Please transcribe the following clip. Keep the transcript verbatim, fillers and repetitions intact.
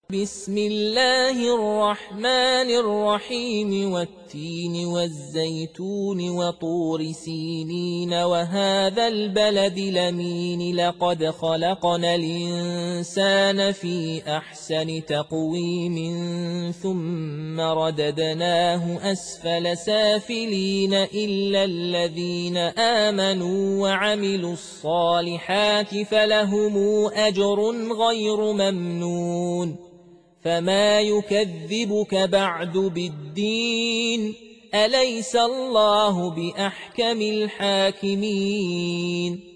بسم الله الرحمن الرحيم والتين والزيتون وطور سينين وهذا البلد الأمين لقد خلقنا الإنسان في أحسن تقويم ثم رددناه أسفل سافلين إلا الذين آمنوا وعملوا الصالحات فلهم أجر غير ممنون فما يكذبك بعد بالدين أليس الله بأحكم الحاكمين